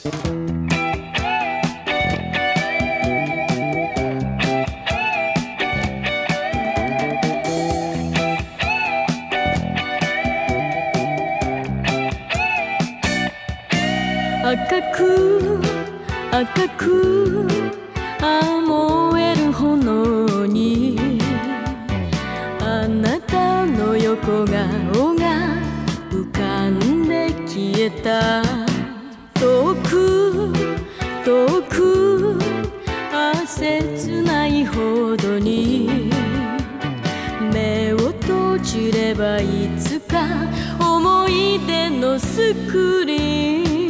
赤く赤く燃える炎にあなたの横顔が浮かんで消えた。遠く遠く切ないほどに目を閉じればいつか思い出のスクリーン。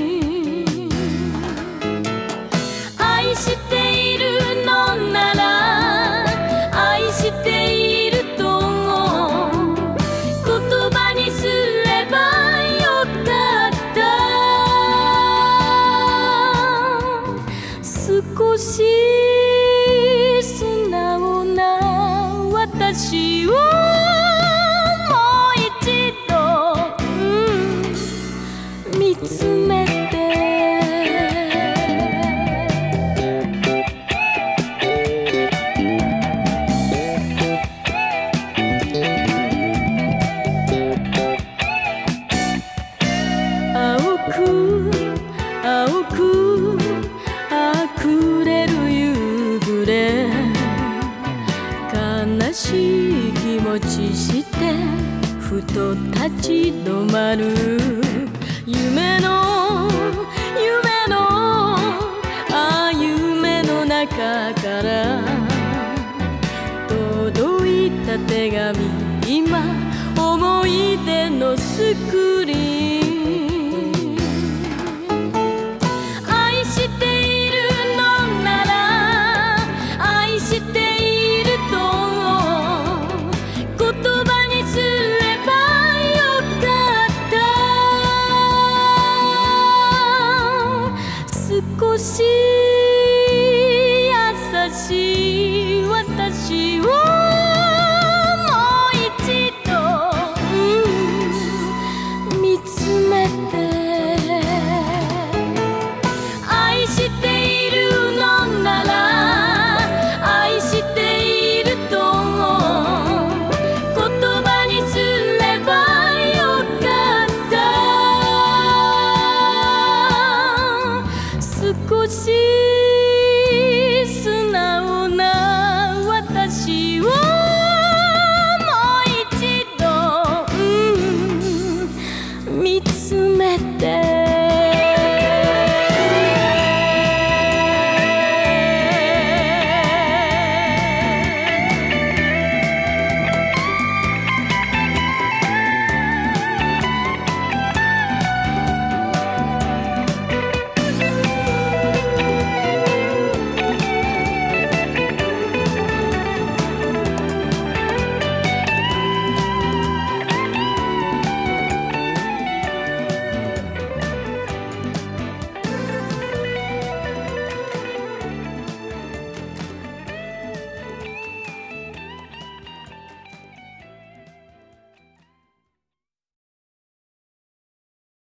愛しているのなら愛していると言葉にすればよかった。少し素直な私をもう一度、見つめて青く溢れる夕暮れ、悲しい気持ちしてふと立ち止まる。夢の夢の中から届いた手紙、今思い出のスクリーン。少し優しい私をもう一度、見つめて。愛しているのなら愛していると言葉にすればよかった。少し